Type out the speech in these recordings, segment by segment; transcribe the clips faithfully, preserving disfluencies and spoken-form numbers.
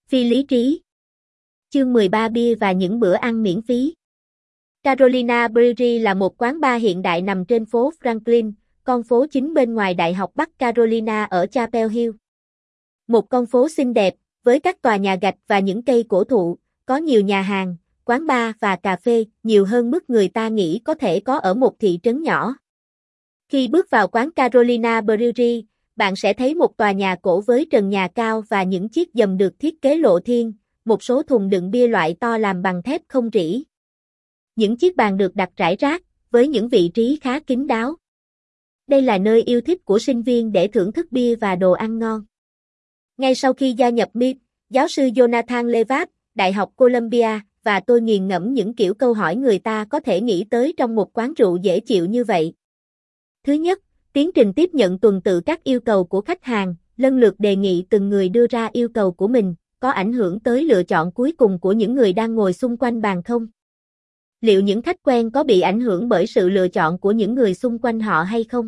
Phi lý trí. Chương mười ba Bia và những bữa ăn miễn phí. Carolina Brewery là một quán bar hiện đại nằm trên phố Franklin, con phố chính bên ngoài Đại học Bắc Carolina ở Chapel Hill. Một con phố xinh đẹp, với các tòa nhà gạch và những cây cổ thụ, có nhiều nhà hàng, quán bar và cà phê, nhiều hơn mức người ta nghĩ có thể có ở một thị trấn nhỏ. Khi bước vào quán Carolina Brewery, bạn sẽ thấy một tòa nhà cổ với trần nhà cao và những chiếc giầm được thiết kế lộ thiên, một số thùng đựng bia loại to làm bằng thép không rỉ. Những chiếc bàn được đặt rải rác, với những vị trí khá kín đáo. Đây là nơi yêu thích của sinh viên để thưởng thức bia và đồ ăn ngon. Ngay sau khi gia nhập em i pê, giáo sư Jonathan Levat, Đại học Columbia, và tôi nghiền ngẫm những kiểu câu hỏi người ta có thể nghĩ tới trong một quán rượu dễ chịu như vậy. Thứ nhất, tiến trình tiếp nhận tuần tự các yêu cầu của khách hàng, lần lượt đề nghị từng người đưa ra yêu cầu của mình, có ảnh hưởng tới lựa chọn cuối cùng của những người đang ngồi xung quanh bàn không? Liệu những khách quen có bị ảnh hưởng bởi sự lựa chọn của những người xung quanh họ hay không?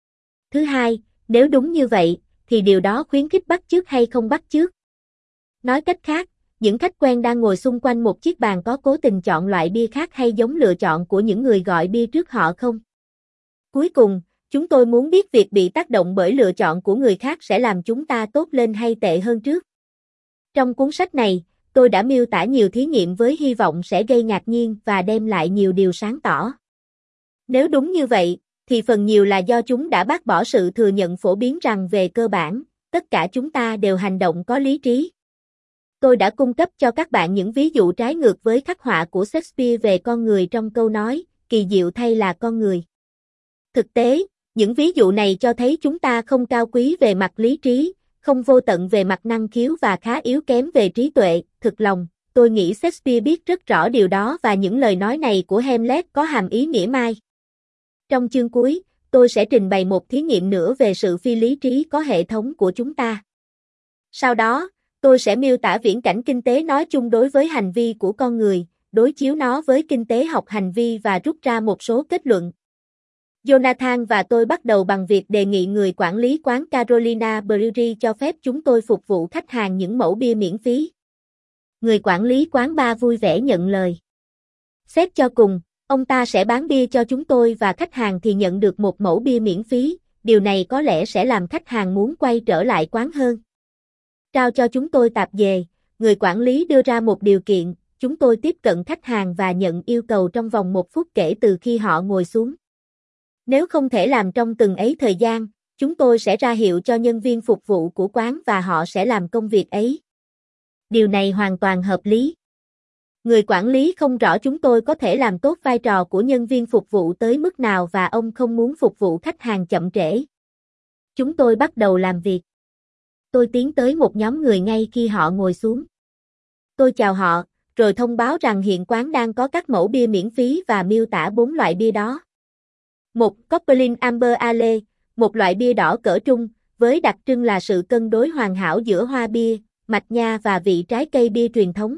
Thứ hai, nếu đúng như vậy, thì điều đó khuyến khích bắt chước hay không bắt chước? Nói cách khác, những khách quen đang ngồi xung quanh một chiếc bàn có cố tình chọn loại bia khác hay giống lựa chọn của những người gọi bia trước họ không? Cuối cùng, chúng tôi muốn biết việc bị tác động bởi lựa chọn của người khác sẽ làm chúng ta tốt lên hay tệ hơn trước. Trong cuốn sách này, tôi đã miêu tả nhiều thí nghiệm với hy vọng sẽ gây ngạc nhiên và đem lại nhiều điều sáng tỏ. Nếu đúng như vậy, thì phần nhiều là do chúng đã bác bỏ sự thừa nhận phổ biến rằng về cơ bản, tất cả chúng ta đều hành động có lý trí. Tôi đã cung cấp cho các bạn những ví dụ trái ngược với khắc họa của Shakespeare về con người trong câu nói, kỳ diệu thay là con người. Thực tế, những ví dụ này cho thấy chúng ta không cao quý về mặt lý trí, không vô tận về mặt năng khiếu và khá yếu kém về trí tuệ, thực lòng. Tôi nghĩ Shakespeare biết rất rõ điều đó và những lời nói này của Hamlet có hàm ý mỉa mai. Trong chương cuối, tôi sẽ trình bày một thí nghiệm nữa về sự phi lý trí có hệ thống của chúng ta. Sau đó, tôi sẽ miêu tả viễn cảnh kinh tế nói chung đối với hành vi của con người, đối chiếu nó với kinh tế học hành vi và rút ra một số kết luận. Jonathan và tôi bắt đầu bằng việc đề nghị người quản lý quán Carolina Brewery cho phép chúng tôi phục vụ khách hàng những mẫu bia miễn phí. Người quản lý quán bar vui vẻ nhận lời. Xét cho cùng, ông ta sẽ bán bia cho chúng tôi và khách hàng thì nhận được một mẫu bia miễn phí, điều này có lẽ sẽ làm khách hàng muốn quay trở lại quán hơn. Trao cho chúng tôi tạp dề, người quản lý đưa ra một điều kiện, chúng tôi tiếp cận khách hàng và nhận yêu cầu trong vòng một phút kể từ khi họ ngồi xuống. Nếu không thể làm trong từng ấy thời gian, chúng tôi sẽ ra hiệu cho nhân viên phục vụ của quán và họ sẽ làm công việc ấy. Điều này hoàn toàn hợp lý. Người quản lý không rõ chúng tôi có thể làm tốt vai trò của nhân viên phục vụ tới mức nào và ông không muốn phục vụ khách hàng chậm trễ. Chúng tôi bắt đầu làm việc. Tôi tiến tới một nhóm người ngay khi họ ngồi xuống. Tôi chào họ, rồi thông báo rằng hiện quán đang có các mẫu bia miễn phí và miêu tả bốn loại bia đó. Một, Copperlin Amber Ale, một loại bia đỏ cỡ trung, với đặc trưng là sự cân đối hoàn hảo giữa hoa bia, mạch nha và vị trái cây bia truyền thống.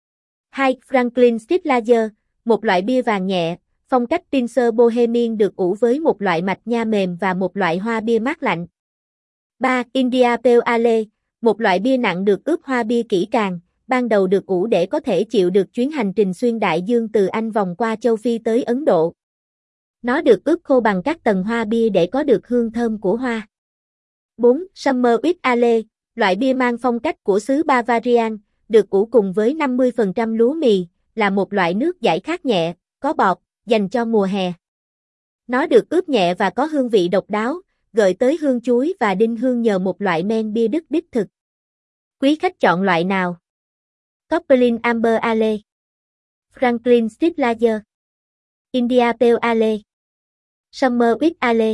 Hai, Franklin Street Lager, một loại bia vàng nhẹ, phong cách Pilsner Bohemian được ủ với một loại mạch nha mềm và một loại hoa bia mát lạnh. Ba, India Pale Ale, một loại bia nặng được ướp hoa bia kỹ càng, ban đầu được ủ để có thể chịu được chuyến hành trình xuyên đại dương từ Anh vòng qua châu Phi tới Ấn Độ. Nó được ướp khô bằng các tầng hoa bia để có được hương thơm của hoa. Bốn, Summer Wheat Ale, loại bia mang phong cách của xứ Bavarian, được ủ cùng với năm mươi phần trăm lúa mì, là một loại nước giải khát nhẹ, có bọt, dành cho mùa hè. Nó được ướp nhẹ và có hương vị độc đáo, gợi tới hương chuối và đinh hương nhờ một loại men bia Đức đích thực. Quý khách chọn loại nào? Copperlin Amber Ale, Franklin Street Lager, India Pale Ale, Summer Wheat Ale.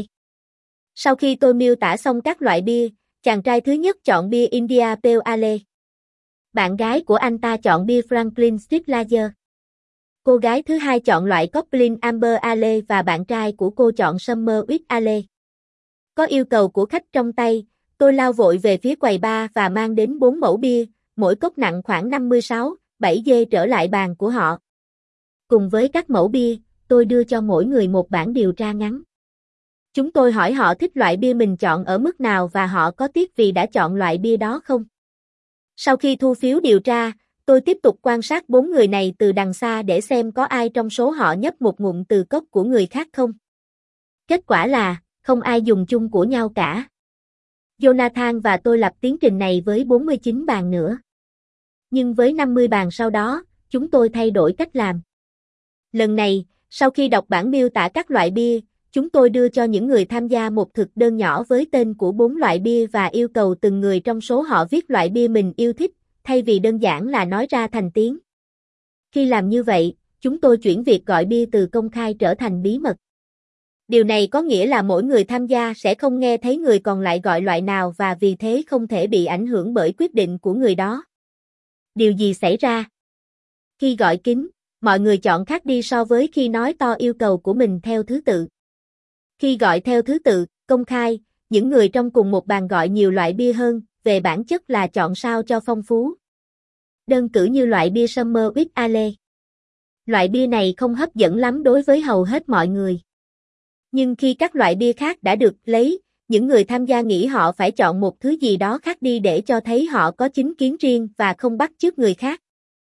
Sau khi tôi miêu tả xong các loại bia, chàng trai thứ nhất chọn bia India Pale Ale. Bạn gái của anh ta chọn bia Franklin Street Lager. Cô gái thứ hai chọn loại Copperlin Amber Ale và bạn trai của cô chọn Summer Wheat Ale. Có yêu cầu của khách trong tay, tôi lao vội về phía quầy bar và mang đến bốn mẫu bia, mỗi cốc nặng khoảng năm mươi sáu, bảy dê trở lại bàn của họ. Cùng với các mẫu bia, tôi đưa cho mỗi người một bản điều tra ngắn. Chúng tôi hỏi họ thích loại bia mình chọn ở mức nào và họ có tiếc vì đã chọn loại bia đó không. Sau khi thu phiếu điều tra, tôi tiếp tục quan sát bốn người này từ đằng xa để xem có ai trong số họ nhấp một ngụm từ cốc của người khác không. Kết quả là, không ai dùng chung của nhau cả. Jonathan và tôi lập tiến trình này với bốn mươi chín bàn nữa. Nhưng với năm mươi bàn sau đó, chúng tôi thay đổi cách làm. Lần này, sau khi đọc bản miêu tả các loại bia, chúng tôi đưa cho những người tham gia một thực đơn nhỏ với tên của bốn loại bia và yêu cầu từng người trong số họ viết loại bia mình yêu thích, thay vì đơn giản là nói ra thành tiếng. Khi làm như vậy, chúng tôi chuyển việc gọi bia từ công khai trở thành bí mật. Điều này có nghĩa là mỗi người tham gia sẽ không nghe thấy người còn lại gọi loại nào và vì thế không thể bị ảnh hưởng bởi quyết định của người đó. Điều gì xảy ra? Khi gọi kín, mọi người chọn khác đi so với khi nói to yêu cầu của mình theo thứ tự. Khi gọi theo thứ tự, công khai, những người trong cùng một bàn gọi nhiều loại bia hơn, về bản chất là chọn sao cho phong phú. Đơn cử như loại bia Summer with Ale. Loại bia này không hấp dẫn lắm đối với hầu hết mọi người. Nhưng khi các loại bia khác đã được lấy, những người tham gia nghĩ họ phải chọn một thứ gì đó khác đi để cho thấy họ có chính kiến riêng và không bắt chước người khác.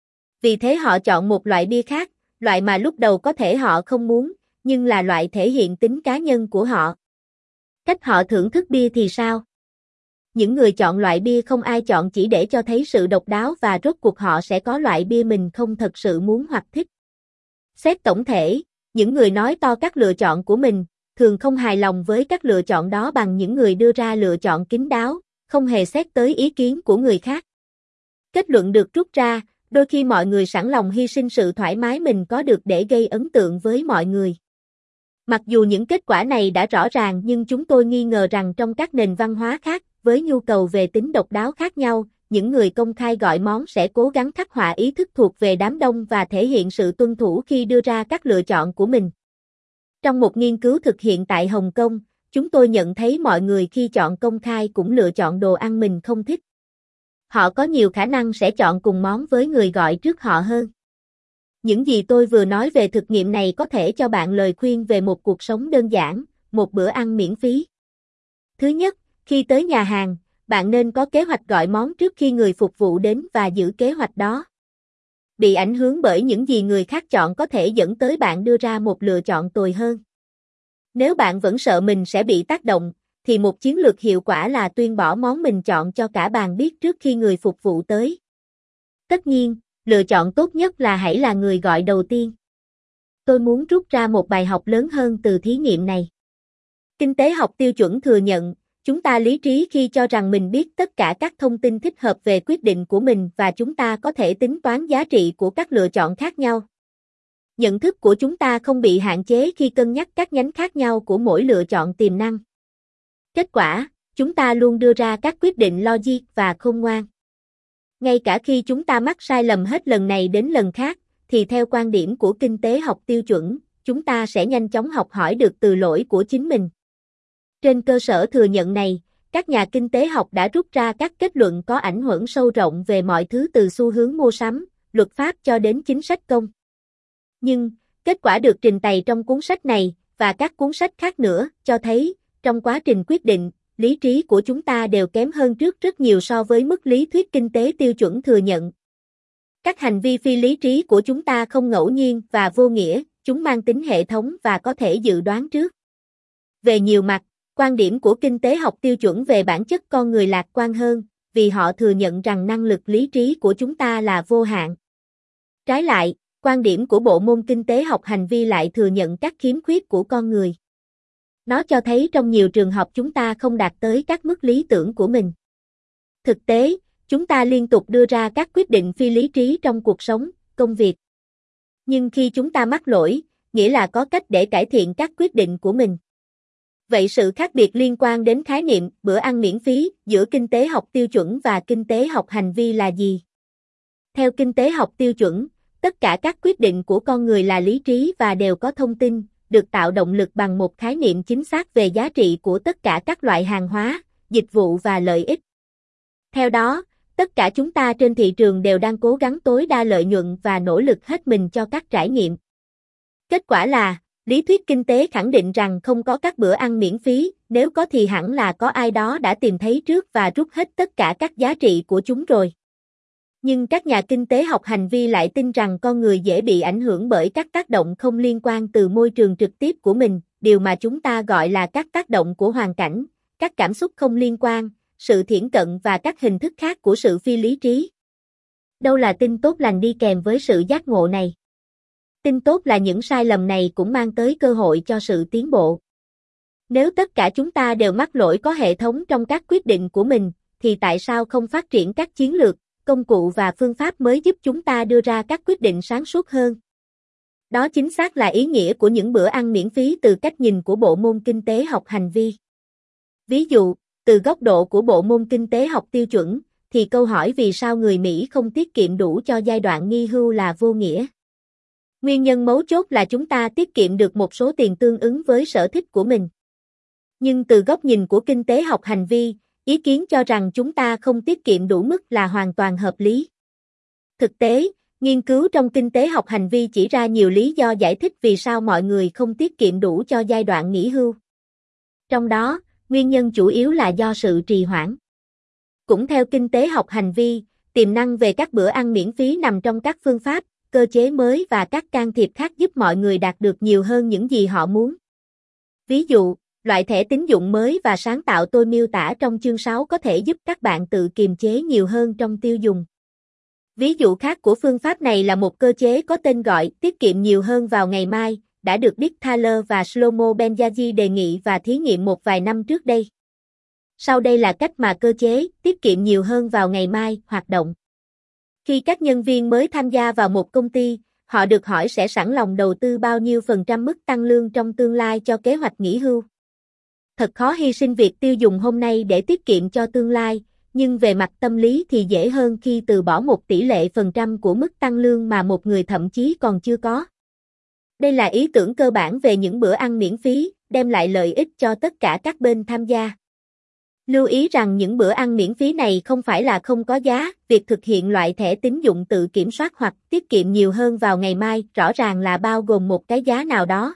Vì thế họ chọn một loại bia khác, loại mà lúc đầu có thể họ không muốn, nhưng là loại thể hiện tính cá nhân của họ. Cách họ thưởng thức bia thì sao? Những người chọn loại bia không ai chọn chỉ để cho thấy sự độc đáo và rốt cuộc họ sẽ có loại bia mình không thật sự muốn hoặc thích. Xét tổng thể, những người nói to các lựa chọn của mình, thường không hài lòng với các lựa chọn đó bằng những người đưa ra lựa chọn kín đáo, không hề xét tới ý kiến của người khác. Kết luận được rút ra, đôi khi mọi người sẵn lòng hy sinh sự thoải mái mình có được để gây ấn tượng với mọi người. Mặc dù những kết quả này đã rõ ràng nhưng chúng tôi nghi ngờ rằng trong các nền văn hóa khác, với nhu cầu về tính độc đáo khác nhau, những người công khai gọi món sẽ cố gắng khắc họa ý thức thuộc về đám đông và thể hiện sự tuân thủ khi đưa ra các lựa chọn của mình. Trong một nghiên cứu thực hiện tại Hồng Kông, chúng tôi nhận thấy mọi người khi chọn công khai cũng lựa chọn đồ ăn mình không thích. Họ có nhiều khả năng sẽ chọn cùng món với người gọi trước họ hơn. Những gì tôi vừa nói về thực nghiệm này có thể cho bạn lời khuyên về một cuộc sống đơn giản, một bữa ăn miễn phí. Thứ nhất, khi tới nhà hàng, bạn nên có kế hoạch gọi món trước khi người phục vụ đến và giữ kế hoạch đó. Bị ảnh hưởng bởi những gì người khác chọn có thể dẫn tới bạn đưa ra một lựa chọn tồi hơn. Nếu bạn vẫn sợ mình sẽ bị tác động, thì một chiến lược hiệu quả là tuyên bỏ món mình chọn cho cả bàn biết trước khi người phục vụ tới. Tất nhiên, lựa chọn tốt nhất là hãy là người gọi đầu tiên. Tôi muốn rút ra một bài học lớn hơn từ thí nghiệm này. Kinh tế học tiêu chuẩn thừa nhận, chúng ta lý trí khi cho rằng mình biết tất cả các thông tin thích hợp về quyết định của mình và chúng ta có thể tính toán giá trị của các lựa chọn khác nhau. Nhận thức của chúng ta không bị hạn chế khi cân nhắc các nhánh khác nhau của mỗi lựa chọn tiềm năng. Kết quả, chúng ta luôn đưa ra các quyết định logic và khôn ngoan. Ngay cả khi chúng ta mắc sai lầm hết lần này đến lần khác, thì theo quan điểm của kinh tế học tiêu chuẩn, chúng ta sẽ nhanh chóng học hỏi được từ lỗi của chính mình. Trên cơ sở thừa nhận này, các nhà kinh tế học đã rút ra các kết luận có ảnh hưởng sâu rộng về mọi thứ từ xu hướng mua sắm, luật pháp cho đến chính sách công. Nhưng, kết quả được trình bày trong cuốn sách này, và các cuốn sách khác nữa, cho thấy, trong quá trình quyết định, lý trí của chúng ta đều kém hơn trước rất nhiều so với mức lý thuyết kinh tế tiêu chuẩn thừa nhận. Các hành vi phi lý trí của chúng ta không ngẫu nhiên và vô nghĩa, chúng mang tính hệ thống và có thể dự đoán trước. Về nhiều mặt, quan điểm của kinh tế học tiêu chuẩn về bản chất con người lạc quan hơn, vì họ thừa nhận rằng năng lực lý trí của chúng ta là vô hạn. Trái lại, quan điểm của bộ môn kinh tế học hành vi lại thừa nhận các khiếm khuyết của con người. Nó cho thấy trong nhiều trường hợp chúng ta không đạt tới các mức lý tưởng của mình. Thực tế, chúng ta liên tục đưa ra các quyết định phi lý trí trong cuộc sống, công việc. Nhưng khi chúng ta mắc lỗi, nghĩa là có cách để cải thiện các quyết định của mình. Vậy sự khác biệt liên quan đến khái niệm bữa ăn miễn phí giữa kinh tế học tiêu chuẩn và kinh tế học hành vi là gì? Theo kinh tế học tiêu chuẩn, tất cả các quyết định của con người là lý trí và đều có thông tin, được tạo động lực bằng một khái niệm chính xác về giá trị của tất cả các loại hàng hóa, dịch vụ và lợi ích. Theo đó, tất cả chúng ta trên thị trường đều đang cố gắng tối đa lợi nhuận và nỗ lực hết mình cho các trải nghiệm. Kết quả là, lý thuyết kinh tế khẳng định rằng không có các bữa ăn miễn phí, nếu có thì hẳn là có ai đó đã tìm thấy trước và rút hết tất cả các giá trị của chúng rồi. Nhưng các nhà kinh tế học hành vi lại tin rằng con người dễ bị ảnh hưởng bởi các tác động không liên quan từ môi trường trực tiếp của mình, điều mà chúng ta gọi là các tác động của hoàn cảnh, các cảm xúc không liên quan, sự thiển cận và các hình thức khác của sự phi lý trí. Đâu là tin tốt lành đi kèm với sự giác ngộ này? Tin tốt là những sai lầm này cũng mang tới cơ hội cho sự tiến bộ. Nếu tất cả chúng ta đều mắc lỗi có hệ thống trong các quyết định của mình, thì tại sao không phát triển các chiến lược, công cụ và phương pháp mới giúp chúng ta đưa ra các quyết định sáng suốt hơn? Đó chính xác là ý nghĩa của những bữa ăn miễn phí từ cách nhìn của bộ môn kinh tế học hành vi. Ví dụ, từ góc độ của bộ môn kinh tế học tiêu chuẩn, thì câu hỏi vì sao người Mỹ không tiết kiệm đủ cho giai đoạn nghỉ hưu là vô nghĩa. Nguyên nhân mấu chốt là chúng ta tiết kiệm được một số tiền tương ứng với sở thích của mình. Nhưng từ góc nhìn của kinh tế học hành vi, ý kiến cho rằng chúng ta không tiết kiệm đủ mức là hoàn toàn hợp lý. Thực tế, nghiên cứu trong kinh tế học hành vi chỉ ra nhiều lý do giải thích vì sao mọi người không tiết kiệm đủ cho giai đoạn nghỉ hưu. Trong đó, nguyên nhân chủ yếu là do sự trì hoãn. Cũng theo kinh tế học hành vi, tiềm năng về các bữa ăn miễn phí nằm trong các phương pháp, cơ chế mới và các can thiệp khác giúp mọi người đạt được nhiều hơn những gì họ muốn. Ví dụ, loại thẻ tín dụng mới và sáng tạo tôi miêu tả trong chương sáu có thể giúp các bạn tự kiềm chế nhiều hơn trong tiêu dùng. Ví dụ khác của phương pháp này là một cơ chế có tên gọi tiết kiệm nhiều hơn vào ngày mai, đã được Dick Thaler và Shlomo Ben-Yazi đề nghị và thí nghiệm một vài năm trước đây. Sau đây là cách mà cơ chế tiết kiệm nhiều hơn vào ngày mai hoạt động. Khi các nhân viên mới tham gia vào một công ty, họ được hỏi sẽ sẵn lòng đầu tư bao nhiêu phần trăm mức tăng lương trong tương lai cho kế hoạch nghỉ hưu. Thật khó hy sinh việc tiêu dùng hôm nay để tiết kiệm cho tương lai, nhưng về mặt tâm lý thì dễ hơn khi từ bỏ một tỷ lệ phần trăm của mức tăng lương mà một người thậm chí còn chưa có. Đây là ý tưởng cơ bản về những bữa ăn miễn phí, đem lại lợi ích cho tất cả các bên tham gia. Lưu ý rằng những bữa ăn miễn phí này không phải là không có giá, việc thực hiện loại thẻ tín dụng tự kiểm soát hoặc tiết kiệm nhiều hơn vào ngày mai rõ ràng là bao gồm một cái giá nào đó.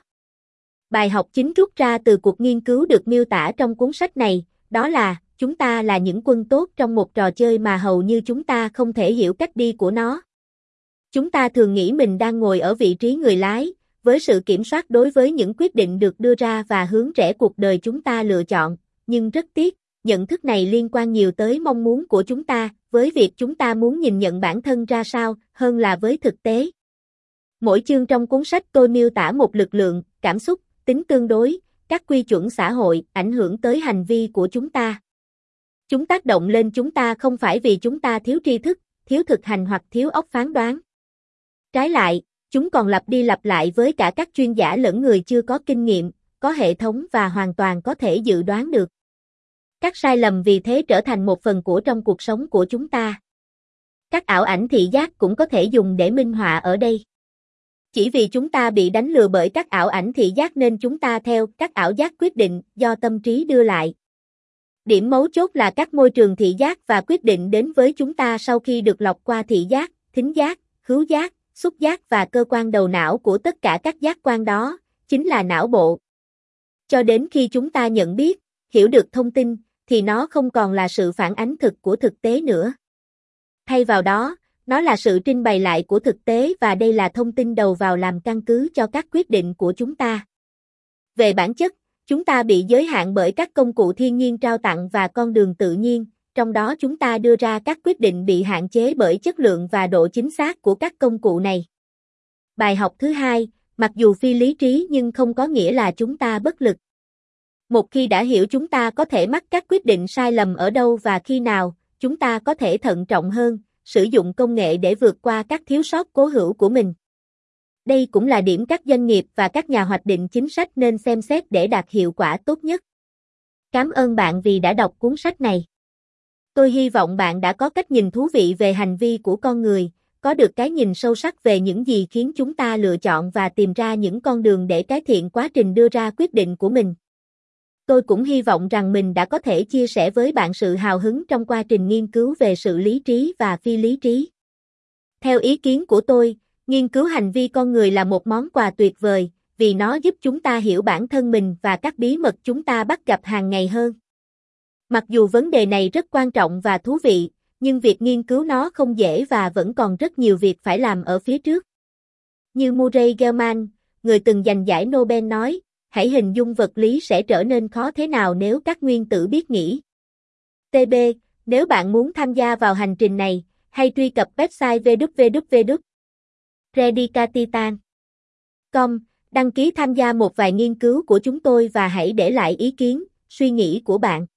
Bài học chính rút ra từ cuộc nghiên cứu được miêu tả trong cuốn sách này, đó là, chúng ta là những quân tốt trong một trò chơi mà hầu như chúng ta không thể hiểu cách đi của nó. Chúng ta thường nghĩ mình đang ngồi ở vị trí người lái, với sự kiểm soát đối với những quyết định được đưa ra và hướng rẽ cuộc đời chúng ta lựa chọn, nhưng rất tiếc, nhận thức này liên quan nhiều tới mong muốn của chúng ta, với việc chúng ta muốn nhìn nhận bản thân ra sao, hơn là với thực tế. Mỗi chương trong cuốn sách tôi miêu tả một lực lượng, cảm xúc, tính tương đối, các quy chuẩn xã hội, ảnh hưởng tới hành vi của chúng ta. Chúng tác động lên chúng ta không phải vì chúng ta thiếu tri thức, thiếu thực hành hoặc thiếu óc phán đoán. Trái lại, chúng còn lặp đi lặp lại với cả các chuyên giả lẫn người chưa có kinh nghiệm, có hệ thống và hoàn toàn có thể dự đoán được. Các sai lầm vì thế trở thành một phần của trong cuộc sống của chúng ta. Các ảo ảnh thị giác cũng có thể dùng để minh họa ở đây. Chỉ vì chúng ta bị đánh lừa bởi các ảo ảnh thị giác nên chúng ta theo các ảo giác quyết định do tâm trí đưa lại. Điểm mấu chốt là các môi trường thị giác và quyết định đến với chúng ta sau khi được lọc qua thị giác, thính giác, khứu giác, xúc giác và cơ quan đầu não của tất cả các giác quan đó, chính là não bộ. Cho đến khi chúng ta nhận biết, hiểu được thông tin, thì nó không còn là sự phản ánh thực của thực tế nữa. Thay vào đó, nó là sự trình bày lại của thực tế và đây là thông tin đầu vào làm căn cứ cho các quyết định của chúng ta. Về bản chất, chúng ta bị giới hạn bởi các công cụ thiên nhiên trao tặng và con đường tự nhiên, trong đó chúng ta đưa ra các quyết định bị hạn chế bởi chất lượng và độ chính xác của các công cụ này. Bài học thứ hai, mặc dù phi lý trí nhưng không có nghĩa là chúng ta bất lực. Một khi đã hiểu chúng ta có thể mắc các quyết định sai lầm ở đâu và khi nào, chúng ta có thể thận trọng hơn, sử dụng công nghệ để vượt qua các thiếu sót cố hữu của mình. Đây cũng là điểm các doanh nghiệp và các nhà hoạch định chính sách nên xem xét để đạt hiệu quả tốt nhất. Cảm ơn bạn vì đã đọc cuốn sách này. Tôi hy vọng bạn đã có cách nhìn thú vị về hành vi của con người, có được cái nhìn sâu sắc về những gì khiến chúng ta lựa chọn và tìm ra những con đường để cải thiện quá trình đưa ra quyết định của mình. Tôi cũng hy vọng rằng mình đã có thể chia sẻ với bạn sự hào hứng trong quá trình nghiên cứu về sự lý trí và phi lý trí. Theo ý kiến của tôi, nghiên cứu hành vi con người là một món quà tuyệt vời, vì nó giúp chúng ta hiểu bản thân mình và các bí mật chúng ta bắt gặp hàng ngày hơn. Mặc dù vấn đề này rất quan trọng và thú vị, Nhưng việc nghiên cứu nó không dễ và vẫn còn rất nhiều việc phải làm ở phía trước. Như Murray Gell-Mann, người từng giành giải Nobel nói, hãy hình dung vật lý sẽ trở nên khó thế nào nếu các nguyên tử biết nghĩ. tê bê, nếu bạn muốn tham gia vào hành trình này, hãy truy cập website w w w chấm predicatitan chấm com, đăng ký tham gia một vài nghiên cứu của chúng tôi và hãy để lại ý kiến, suy nghĩ của bạn.